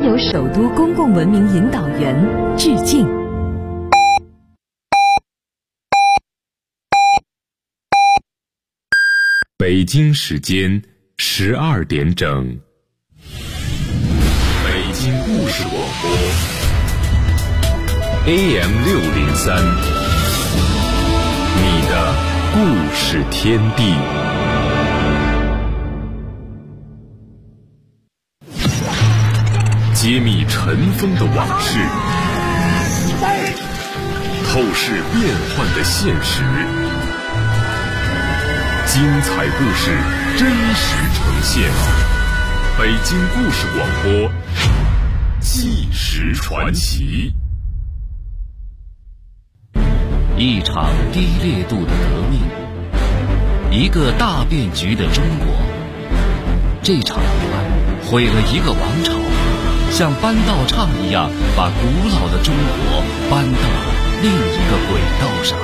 由首都公共文明引导员致敬。 北京时间12点整，北京故事广播 AM603，你的故事天地。揭秘尘封的往事，透视变幻的现实，精彩故事真实呈现。北京故事广播，纪实传奇。 一场低烈度的革命，一个大变局的中国。这场意外毁了一个王朝，像搬道岔一样把古老的中国搬到了另一个轨道上。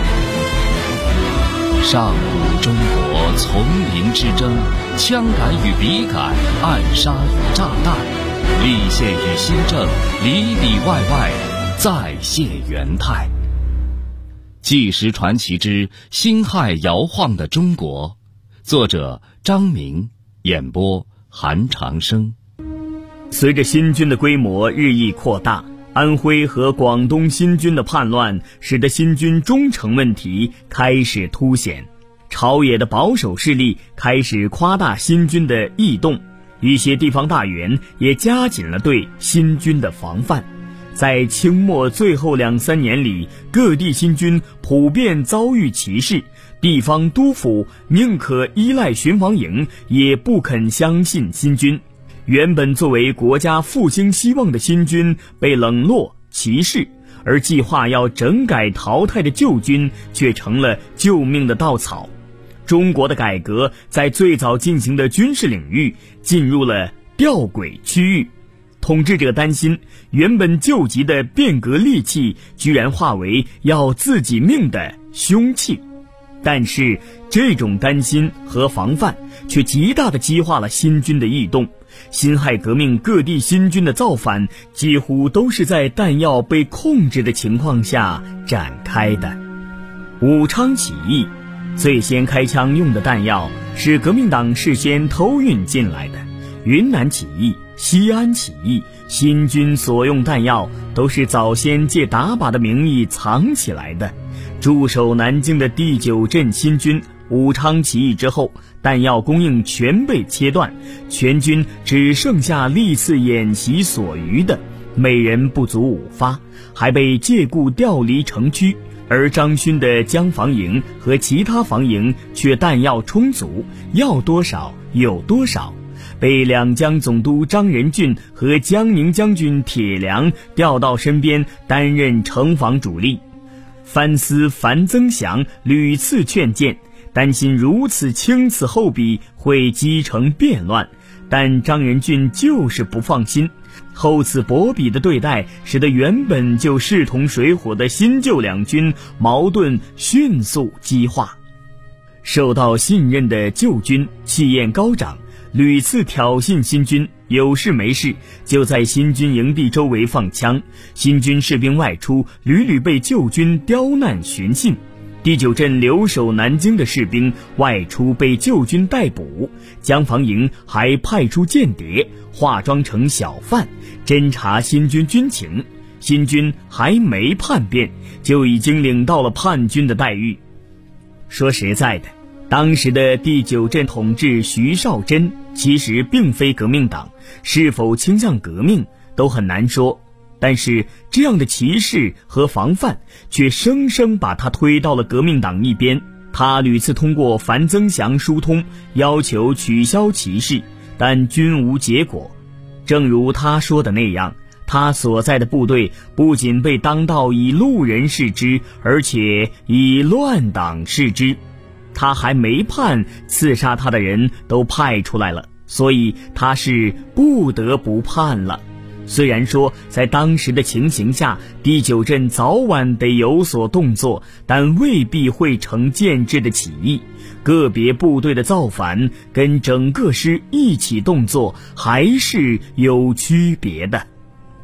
上古中国丛林之争，枪杆与笔杆，暗杀与炸弹，立宪与新政，里里外外再现元态。纪实传奇之辛亥摇晃的中国，作者张明，演播韩长生。 随着新军的规模日益扩大，安徽和广东新军的叛乱使得新军忠诚问题开始凸显，朝野的保守势力开始夸大新军的异动，一些地方大员也加紧了对新军的防范。在清末最后2-3年里，各地新军普遍遭遇歧视，地方督府宁可依赖巡防营，也不肯相信新军。原本作为国家复兴希望的新军被冷落歧视，而计划要整改淘汰的旧军却成了救命的稻草。中国的改革在最早进行的军事领域进入了吊诡区域，统治者担心原本救急的变革利器居然化为要自己命的凶器。但是这种担心和防范却极大地激化了新军的异动。辛亥革命各地新军的造反几乎都是在弹药被控制的情况下展开的。武昌起义最先开枪用的弹药是革命党事先偷运进来的，云南起义、西安起义，新军所用弹药都是早先借打靶的名义藏起来的。驻守南京的第9镇新军武昌起义之后，弹药供应全被切断，全军只剩下历次演习所余的，每人不足5发，还被借故调离城区。而张勋的江防营和其他防营却弹药充足，要多少有多少，被两江总督张仁俊和江宁将军铁良调到身边担任城防主力。藩司樊增祥屡次劝谏，担心如此轻此厚彼会积成变乱，但张仁俊就是不放心。厚此薄彼的对待使得原本就势同水火的新旧两军矛盾迅速激化。受到信任的旧军气焰高涨，屡次挑衅新军，有事没事就在新军营地周围放枪，新军士兵外出屡屡被旧军刁难寻衅。第9镇留守南京的士兵外出被旧军逮捕，江防营还派出间谍化妆成小贩侦查新军军情，新军还没叛变就已经领到了叛军的待遇。说实在的，当时的第9镇统治徐绍贞其实并非革命党，是否倾向革命都很难说，但是这样的歧视和防范却生生把他推到了革命党一边。他屡次通过樊增祥疏通，要求取消歧视，但均无结果。正如他说的那样，他所在的部队不仅被当道以路人视之，而且以乱党视之。他还没判，刺杀他的人都派出来了，所以他是不得不判了。虽然说在当时的情形下，第9镇早晚得有所动作，但未必会成建制的起义。个别部队的造反跟整个师一起动作还是有区别的。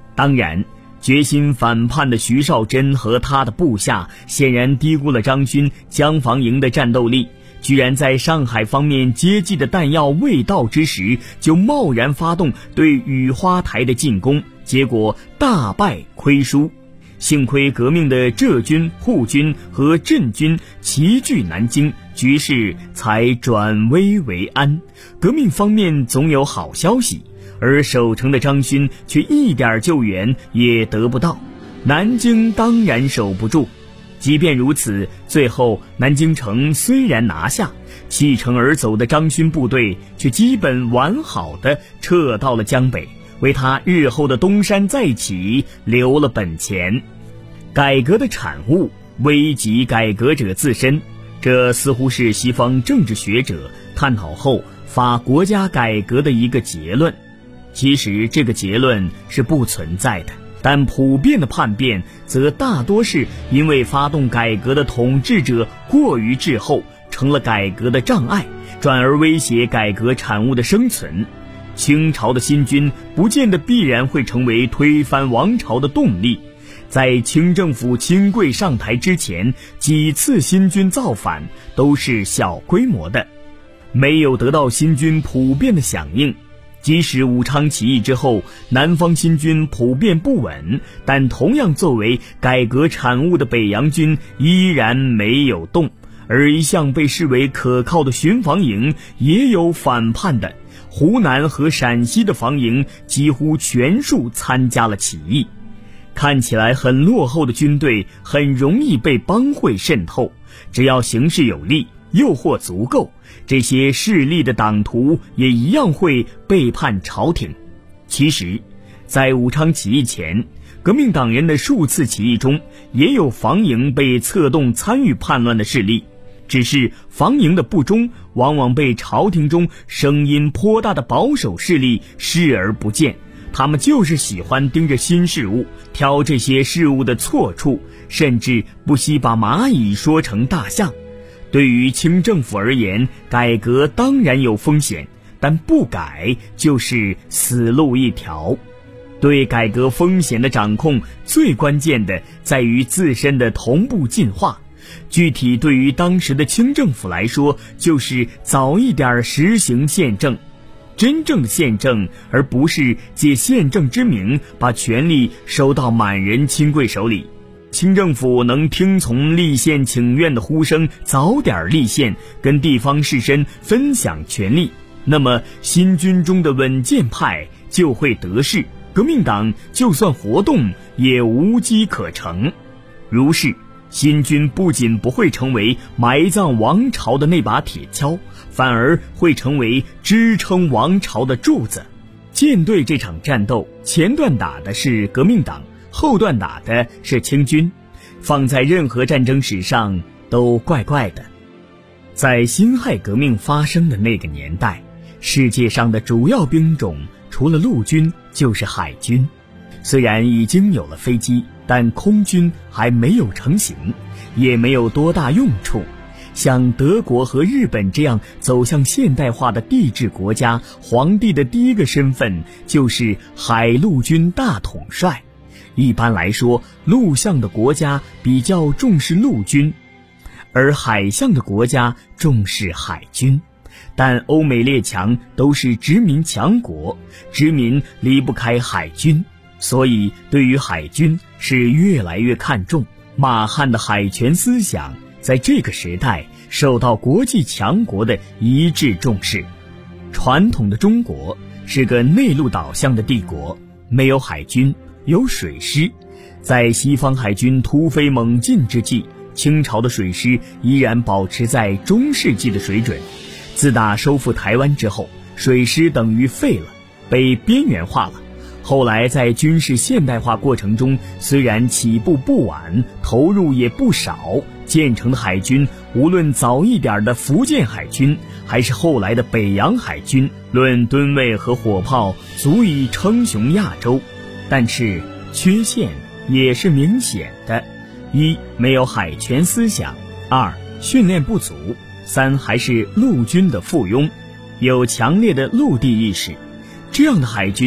当然，决心反叛的徐绍贞和他的部下显然低估了张勋江防营的战斗力，居然在上海方面接济的弹药未到之时，就贸然发动对雨花台的进攻，结果大败亏输。幸亏革命的浙军、沪军和镇军齐聚南京，局势才转危为安。革命方面总有好消息，而守城的张勋却一点救援也得不到，南京当然守不住。即便如此，最后南京城虽然拿下，弃城而走的张勋部队却基本完好地撤到了江北，为他日后的东山再起留了本钱。改革的产物危及改革者自身，这似乎是西方政治学者探讨后发国家改革的一个结论。其实这个结论是不存在的，但普遍的叛变则大多是因为发动改革的统治者过于滞后，成了改革的障碍，转而威胁改革产物的生存。清朝的新军不见得必然会成为推翻王朝的动力。在清政府亲贵上台之前，几次新军造反都是小规模的，没有得到新军普遍的响应。即使武昌起义之后，南方新军普遍不稳，但同样作为改革产物的北洋军依然没有动，而一向被视为可靠的巡防营也有反叛的，湖南和陕西的防营几乎全数参加了起义。看起来很落后的军队很容易被帮会渗透，只要形势有利，诱惑足够，这些势力的党徒也一样会背叛朝廷。其实在武昌起义前，革命党人的数次起义中也有防营被策动参与叛乱的势力，只是防营的不忠往往被朝廷中声音颇大的保守势力视而不见，他们就是喜欢盯着新事物，挑这些事物的错处，甚至不惜把蚂蚁说成大象。对于清政府而言，改革当然有风险，但不改就是死路一条。对改革风险的掌控，最关键的在于自身的同步进化。具体对于当时的清政府来说，就是早一点实行宪政，真正的宪政，而不是借宪政之名把权力收到满人亲贵手里。清政府能听从立宪请愿的呼声，早点立宪，跟地方士绅分享权力，那么新军中的稳健派就会得势，革命党就算活动也无机可乘。如是，新军不仅不会成为埋葬王朝的那把铁锹，反而会成为支撑王朝的柱子。舰队这场战斗，前段打的是革命党，后段打的是清军，放在任何战争史上都怪怪的。在辛亥革命发生的那个年代，世界上的主要兵种除了陆军就是海军。虽然已经有了飞机，但空军还没有成型，也没有多大用处。像德国和日本这样走向现代化的帝制国家，皇帝的第一个身份就是海陆军大统帅。一般来说，陆相的国家比较重视陆军，而海相的国家重视海军。但欧美列强都是殖民强国，殖民离不开海军，所以对于海军是越来越看重。马汉的海权思想在这个时代受到国际强国的一致重视。传统的中国是个内陆导向的帝国，没有海军，有水师。在西方海军突飞猛进之际，清朝的水师依然保持在中世纪的水准。自打收复台湾之后，水师等于废了，被边缘化了。后来在军事现代化过程中，虽然起步不晚，投入也不少，建成的海军，无论早一点的福建海军，还是后来的北洋海军，论吨位和火炮足以称雄亚洲。但是缺陷也是明显的：一、没有海权思想；二、训练不足；三、还是陆军的附庸，有强烈的陆地意识。这样的海军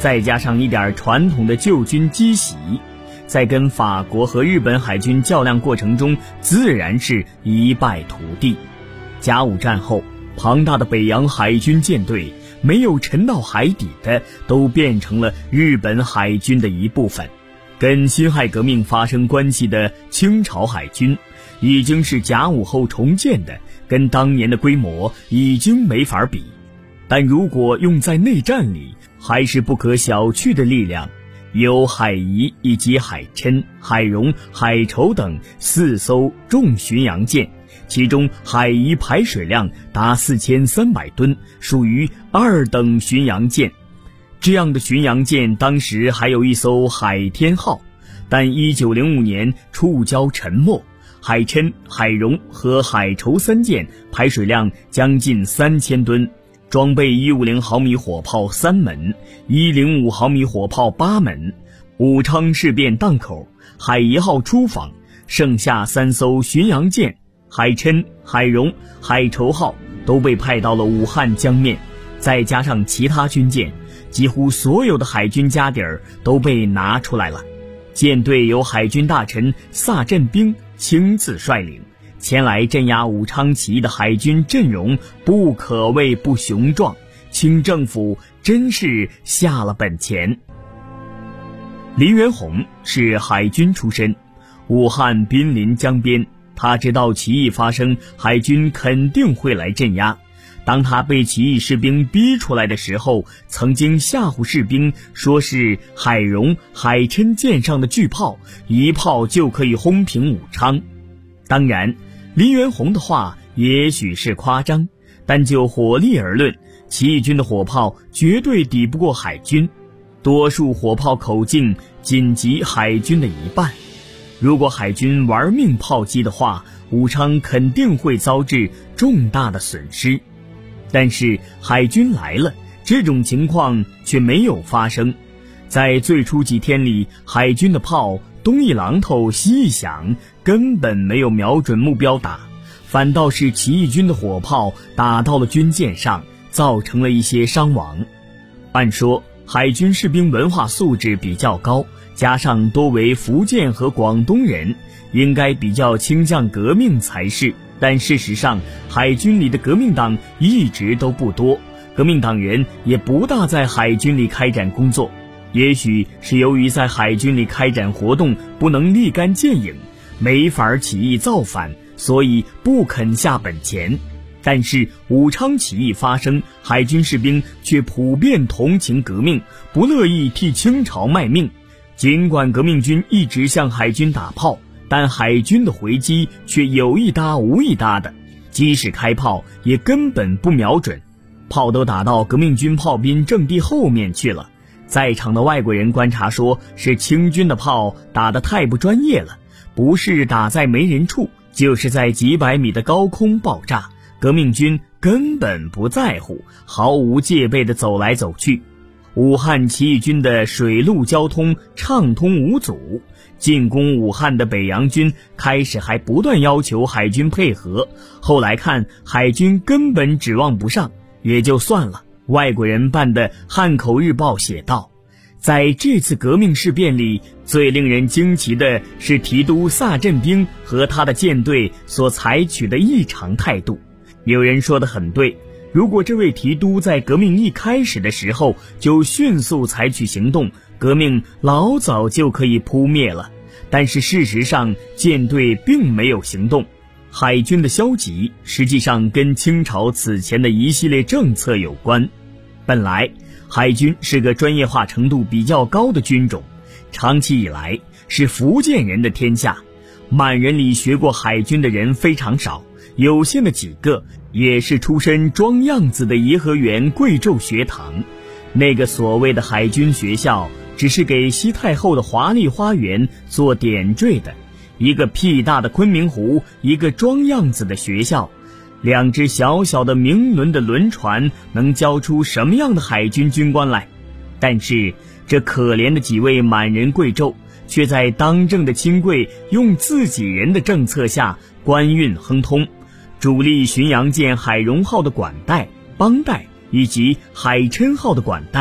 再加上一点传统的旧军积习，在跟法国和日本海军较量过程中，自然是一败涂地。甲午战后，庞大的北洋海军舰队没有沉到海底的，都变成了日本海军的一部分。跟辛亥革命发生关系的清朝海军，已经是甲午后重建的，跟当年的规模已经没法比。但如果用在内战里，还是不可小觑的力量。有海夷以及海琛、海荣、海筹等4艘重巡洋舰，其中海夷排水量达4300吨，属于2等巡洋舰。这样的巡洋舰当时还有一艘海天号，但1905年触礁沉没。海琛、海荣和海筹3舰排水量将近3000吨，装备150毫米火炮3门，105毫米火炮8门。武昌事变档口，海夷号出访，剩下3艘巡洋舰海琛、海荣、海筹号都被派到了武汉江面，再加上其他军舰，几乎所有的海军家底儿都被拿出来了。舰队由海军大臣萨振兵亲自率领，前来镇压武昌起义的海军阵容不可谓不雄壮，清政府真是下了本钱。林元洪是海军出身，武汉濒临江边，他知道起义发生，海军肯定会来镇压。当他被起义士兵逼出来的时候，曾经吓唬士兵，说是海荣、海琛舰上的巨炮，一炮就可以轰平武昌。当然，林元洪的话也许是夸张，但就火力而论，起义军的火炮绝对抵不过海军，多数火炮口径仅及海军的一半。如果海军玩命炮击的话，武昌肯定会遭致重大的损失。但是海军来了，这种情况却没有发生。在最初几天里，海军的炮东一榔头西一响，根本没有瞄准目标打，反倒是起义军的火炮打到了军舰上，造成了一些伤亡。按说海军士兵文化素质比较高，加上多为福建和广东人，应该比较倾向革命才是。但事实上，海军里的革命党一直都不多，革命党人也不大在海军里开展工作。也许是由于在海军里开展活动不能立竿见影，没法起义造反，所以不肯下本钱。但是武昌起义发生，海军士兵却普遍同情革命，不乐意替清朝卖命。尽管革命军一直向海军打炮，但海军的回击却有一搭无一搭的，即使开炮也根本不瞄准，炮都打到革命军炮兵阵地后面去了。在场的外国人观察说，是清军的炮打得太不专业了，不是打在没人处，就是在几百米的高空爆炸，革命军根本不在乎，毫无戒备地走来走去。武汉起义军的水陆交通畅通无阻，进攻武汉的北洋军开始还不断要求海军配合，后来看海军根本指望不上，也就算了。外国人办的《汉口日报》写道，在这次革命事变里，最令人惊奇的是提督萨振兵和他的舰队所采取的异常态度。有人说得很对，如果这位提督在革命一开始的时候就迅速采取行动，革命老早就可以扑灭了。但是事实上，舰队并没有行动。海军的消极实际上跟清朝此前的一系列政策有关。本来海军是个专业化程度比较高的军种，长期以来是福建人的天下，满人里学过海军的人非常少，有限的几个也是出身装样子的颐和园贵胄学堂。那个所谓的海军学校只是给西太后的华丽花园做点缀的，一个屁大的昆明湖，一个装样子的学校，两只小小的明轮的轮船能教出什么样的海军军官来？但是这可怜的几位满人贵胄却在当政的清贵用自己人的政策下官运亨通，主力巡洋舰海荣号的管带、帮带以及海琛号的管带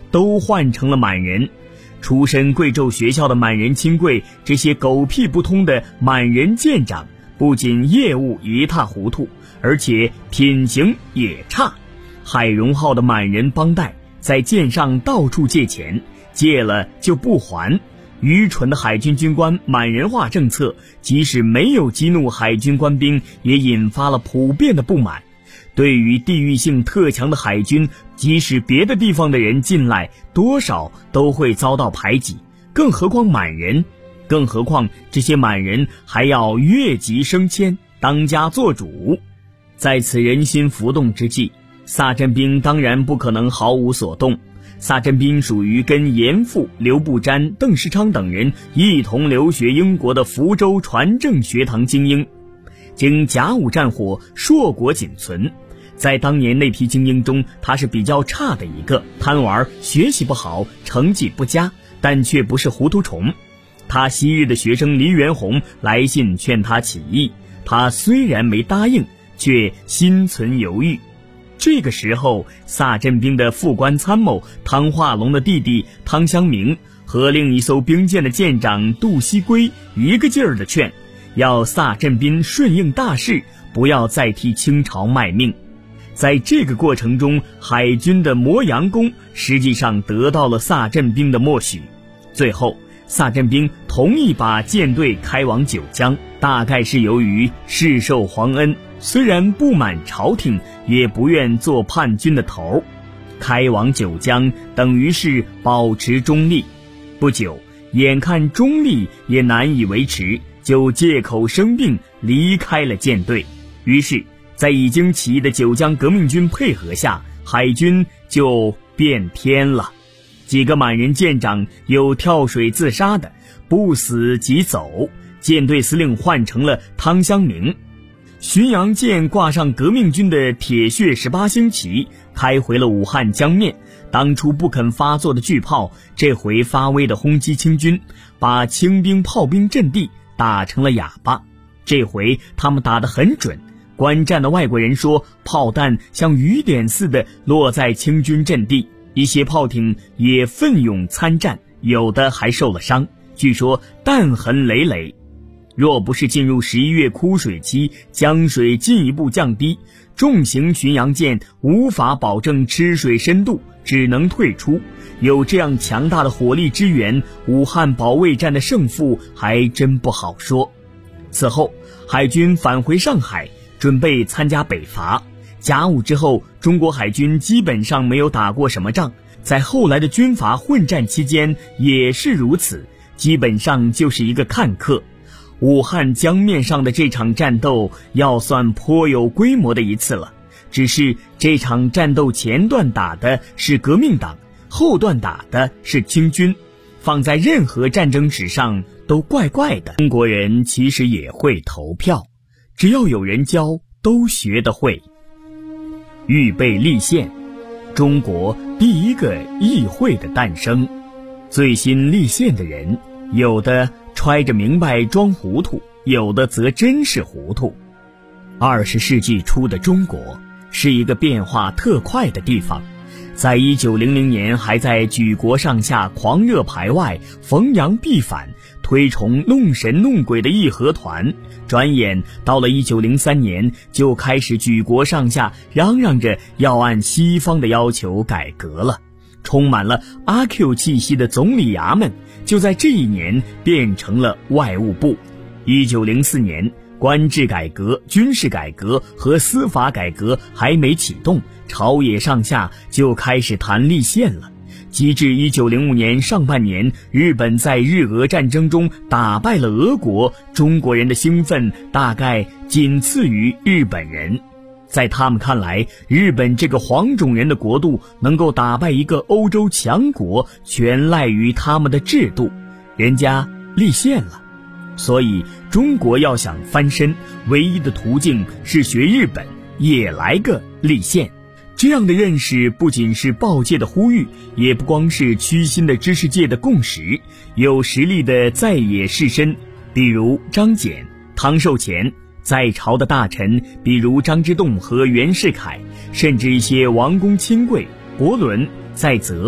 都换成了满人。出身贵胄学校的满人亲贵，这些狗屁不通的满人舰长，不仅业务一塌糊涂，而且品行也差。海荣号的满人帮带在舰上到处借钱，借了就不还。愚蠢的海军军官满人化政策，即使没有激怒海军官兵，也引发了普遍的不满。对于地域性特强的海军，即使别的地方的人进来，多少都会遭到排挤，更何况满人，更何况这些满人还要越级升迁，当家做主。在此人心浮动之际，萨镇兵当然不可能毫无所动。萨镇兵属于跟严复、刘步瞻、邓世昌等人一同留学英国的福州传政学堂精英，经甲午战火硕果仅存。在当年那批精英中，他是比较差的一个，贪玩，学习不好，成绩不佳，但却不是糊涂虫。他昔日的学生黎元洪来信劝他起义，他虽然没答应，却心存犹豫。这个时候，萨镇兵的副官参谋汤化龙的弟弟汤湘明和另一艘兵舰的舰长杜锡圭一个劲儿地劝，要萨镇兵顺应大势，不要再替清朝卖命。在这个过程中，海军的磨洋工实际上得到了萨镇兵的默许。最后，萨镇兵同意把舰队开往九江，大概是由于世受皇恩，虽然不满朝廷，也不愿做叛军的头。开往九江等于是保持中立。不久，眼看中立也难以维持，就借口生病离开了舰队。于是在已经起义的九江革命军配合下，海军就变天了。几个满人舰长有跳水自杀的，不死即走，舰队司令换成了汤湘明。巡洋舰挂上革命军的铁血18星旗，开回了武汉江面。当初不肯发作的巨炮，这回发威的轰击清军，把清兵炮兵阵地打成了哑巴。这回他们打得很准，观战的外国人说，炮弹像雨点似的落在清军阵地，一些炮艇也奋勇参战，有的还受了伤，据说弹痕累累。若不是进入11月枯水期，江水进一步降低，重型巡洋舰无法保证吃水深度，只能退出。有这样强大的火力支援，武汉保卫战的胜负还真不好说。此后，海军返回上海，准备参加北伐。甲午之后，中国海军基本上没有打过什么仗，在后来的军阀混战期间也是如此，基本上就是一个看客。武汉江面上的这场战斗要算颇有规模的一次了，只是这场战斗前段打的是革命党，后段打的是清军，放在任何战争史上都怪怪的。中国人其实也会投票，只要有人教，都学得会。预备立宪，中国第一个议会的诞生。最新立宪的人，有的揣着明白装糊涂，有的则真是糊涂。20世纪初的中国是一个变化特快的地方，在1900年还在举国上下狂热排外，逢阳必反，推崇弄神弄鬼的义和团，转眼到了1903年就开始举国上下嚷嚷着要按西方的要求改革了。充满了阿 Q 气息的总理衙门就在这一年变成了外务部。1904年，官制改革、军事改革和司法改革还没启动，朝野上下就开始谈立宪了。及至1905年上半年，日本在日俄战争中打败了俄国，中国人的兴奋大概仅次于日本人。在他们看来，日本这个黄种人的国度能够打败一个欧洲强国，全赖于他们的制度，人家立宪了。所以中国要想翻身，唯一的途径是学日本，也来个立宪。这样的认识不仅是报界的呼吁，也不光是屈心的知识界的共识。有实力的在野士绅，比如张謇、汤寿乾，在朝的大臣，比如张之洞和袁世凯，甚至一些王公亲贵、伯伦、在泽，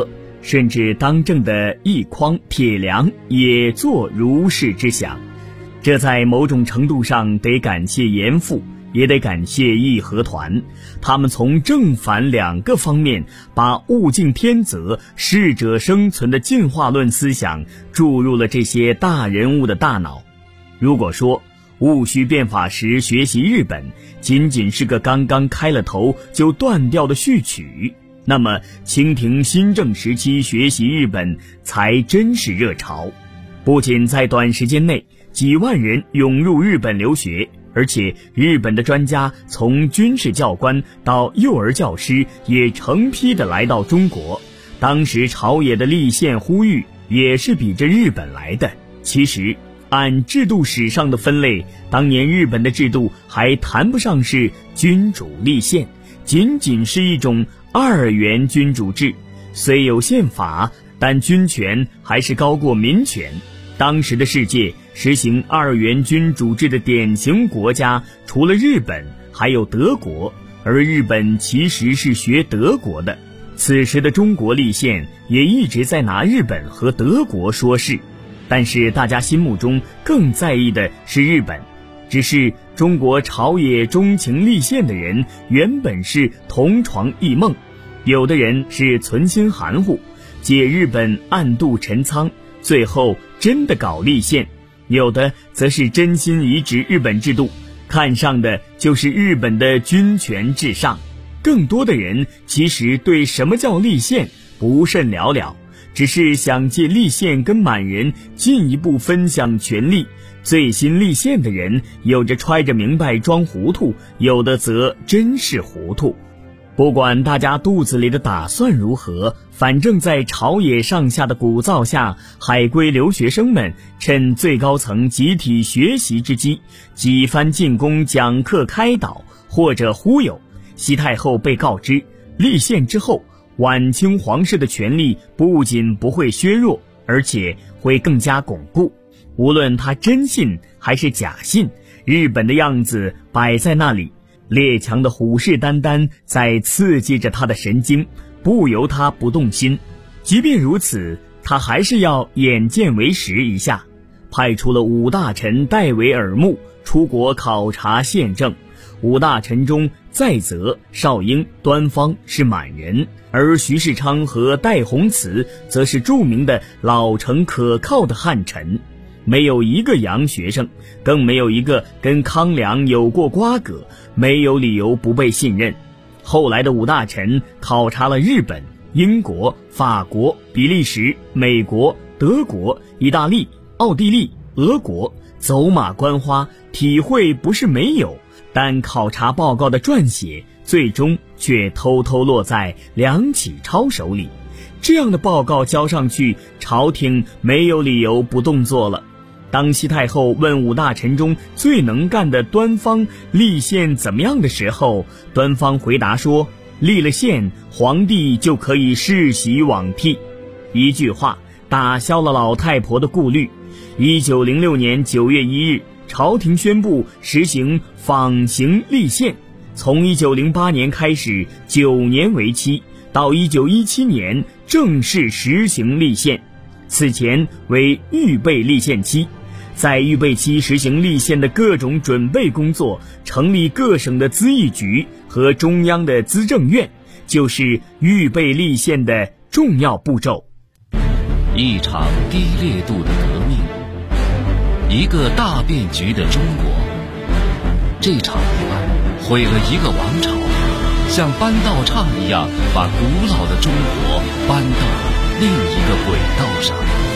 甚至当政的奕匡、铁良也做如是之想。这在某种程度上得感谢严复，也得感谢义和团，他们从正反两个方面把物竞天择、适者生存的进化论思想注入了这些大人物的大脑。如果说戊戌变法时学习日本仅仅是个刚刚开了头就断掉的序曲，那么清廷新政时期学习日本才真是热潮。不仅在短时间内几万人涌入日本留学，而且日本的专家从军事教官到幼儿教师也成批的来到中国。当时朝野的立宪呼吁也是比着日本来的。其实按制度史上的分类，当年日本的制度还谈不上是君主立宪，仅仅是一种二元君主制。虽有宪法，但君权还是高过民权。当时的世界实行二元君主制的典型国家除了日本还有德国，而日本其实是学德国的。此时的中国立宪也一直在拿日本和德国说事，但是大家心目中更在意的是日本。只是中国朝野钟情立宪的人原本是同床异梦，有的人是存心含糊，借日本暗度陈仓，最后真的搞立宪；有的则是真心移植日本制度，看上的就是日本的君权至上。更多的人其实对什么叫立宪不甚了了，只是想借立宪跟满人进一步分享权力。最新立宪的人有着揣着明白装糊涂，有的则真是糊涂。不管大家肚子里的打算如何，反正在朝野上下的鼓噪下，海归留学生们趁最高层集体学习之机，几番进攻讲课开导或者忽悠。西太后被告知立宪之后，晚清皇室的权力不仅不会削弱，而且会更加巩固。无论他真信还是假信，日本的样子摆在那里，列强的虎视眈眈在刺激着他的神经，不由他不动心。即便如此，他还是要眼见为实一下，派出了5大臣代为耳目，出国考察宪政。5大臣中，在泽、邵英、端方是满人，而徐世昌和戴洪慈则是著名的老成可靠的汉臣。没有一个洋学生，更没有一个跟康梁有过瓜葛，没有理由不被信任。后来的5大臣考察了日本、英国、法国、比利时、美国、德国、意大利、奥地利、俄国，走马观花，体会不是没有，但考察报告的撰写最终却偷偷落在梁启超手里。这样的报告交上去，朝廷没有理由不动作了。当西太后问5大臣中最能干的端方立宪怎么样的时候，端方回答说，立了宪，皇帝就可以世袭罔替。一句话打消了老太婆的顾虑。1906年9月1日，朝廷宣布实行仿行立宪，从1908年开始9年为期，到1917年正式实行立宪。此前为预备立宪期，在预备期实行立宪的各种准备工作，成立各省的咨议局和中央的资政院，就是预备立宪的重要步骤。 一场低烈度的革命，一个大变局的中国。这场意外毁了一个王朝，像搬道岔一样把古老的中国搬到了另一个轨道上。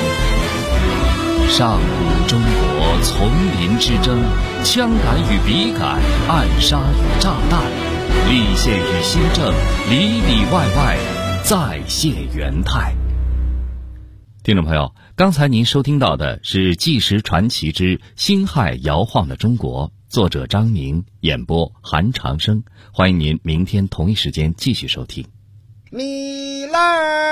上古中国丛林之争，枪杆与笔杆，暗杀与炸弹，立宪与新政，里里外外再现元态。听众朋友，刚才您收听到的是《纪实传奇之辛亥摇晃的中国》，作者张明，演播韩长生。欢迎您明天同一时间继续收听。 米来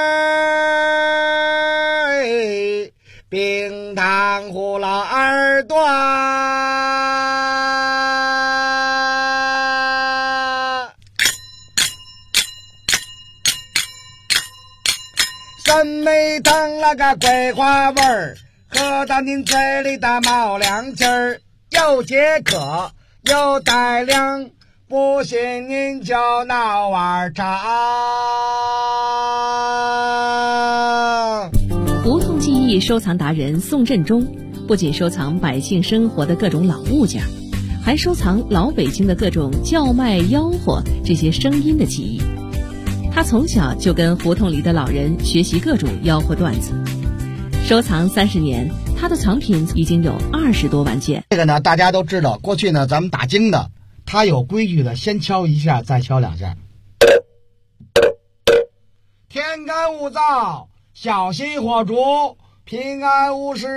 冰糖葫芦耳朵，什梅糖那个桂花味儿，喝到您嘴里的冒凉气儿，又解渴又带凉，不信您就闹碗茶。 胡同记忆收藏达人宋振中不仅收藏百姓生活的各种老物件，还收藏老北京的各种叫卖吆喝这些声音的记忆。他从小就跟胡同里的老人学习各种吆喝段子，收藏30年，他的藏品已经有20多万件。 这个呢，大家都知道，过去呢，咱们打更的，他有规矩的，先敲一下，再敲2下。天干物燥，小心火烛，平安无事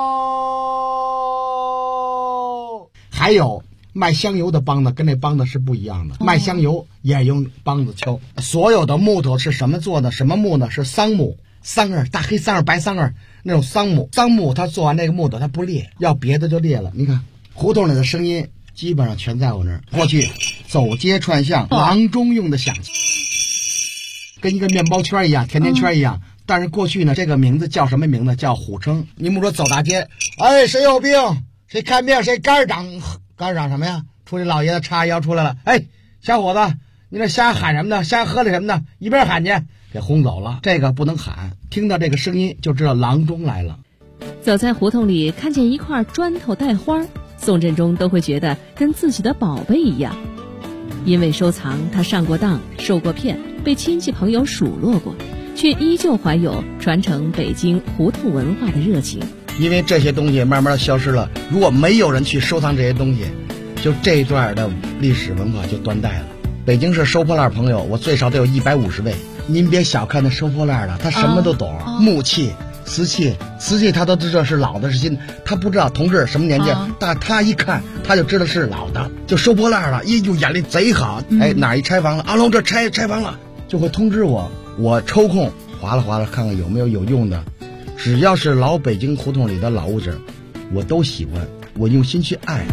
哦。还有卖香油的梆子跟那梆子是不一样的，卖香油也用梆子敲。所有的木头是什么做的？什么木呢？是桑木，桑儿，大黑桑儿、白桑儿那种桑木。桑木它做完那个木头它不裂，要别的就裂了。你看胡同里的声音基本上全在我那儿。过去走街串巷，郎中用的响器，跟一个面包圈一样，甜甜圈一样。但是过去呢，这个名字叫什么名字？叫虎称。你们说走大街，哎，谁有病？谁看病？谁肝长什么呀？出去老爷子叉腰出来了，哎，小伙子，你这瞎喊什么呢？瞎喝的什么呢？一边喊去，给轰走了。这个不能喊，听到这个声音就知道郎中来了。 走在胡同里，看见一块砖头带花，宋振中都会觉得跟自己的宝贝一样。因为收藏，他上过当，受过骗，被亲戚朋友数落过，却依旧怀有传承北京胡同文化的热情。 因为这些东西慢慢的消失了，如果没有人去收藏这些东西，就这一段的历史文化就断代了。北京市收破烂朋友，我最少得有150位。您别小看那收破烂的，他什么都懂，木器、瓷器他都知道是老的是新的，他不知道同志什么年纪，但他一看他就知道是老的，就收破烂了，就眼力贼好。哎，哪一拆房了？阿龙这拆房了，就会通知我，我抽空划拉看看有没有用的。只要是老北京胡同里的老物件，我都喜欢，我用心去爱。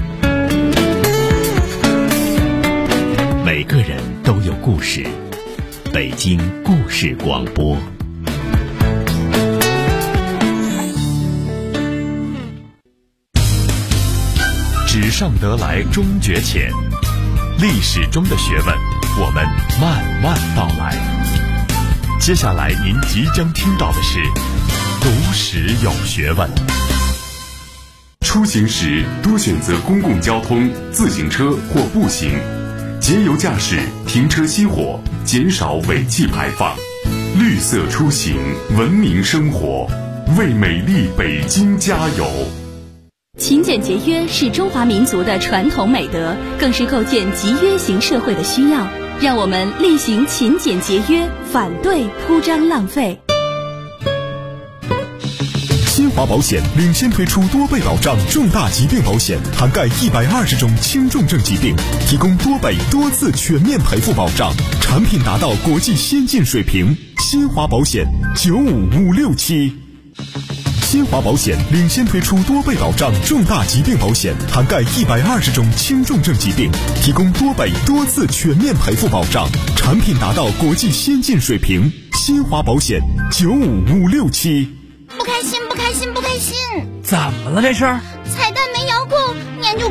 每个人都有故事，北京故事广播。纸上得来终觉浅，历史中的学问，我们慢慢道来。接下来您即将听到的是读史有学问。出行时多选择公共交通、自行车或步行，节油驾驶，停车熄火，减少尾气排放。绿色出行，文明生活，为美丽北京加油。 勤俭节约是中华民族的传统美德，更是构建集约型社会的需要。让我们力行勤俭节约，反对铺张浪费。 新华保险领先推出多倍保障重大疾病保险，涵盖120种轻重症疾病，提供多倍多次全面赔付保障，产品达到国际先进水平。新华保险95567。新华保险领先推出多倍保障重大疾病保险，涵盖120种轻重症疾病，提供多倍多次全面赔付保障，产品达到国际先进水平。新华保险95567。 不开心，不开心，不开心！ 怎么了这是？ 彩蛋没摇过，年就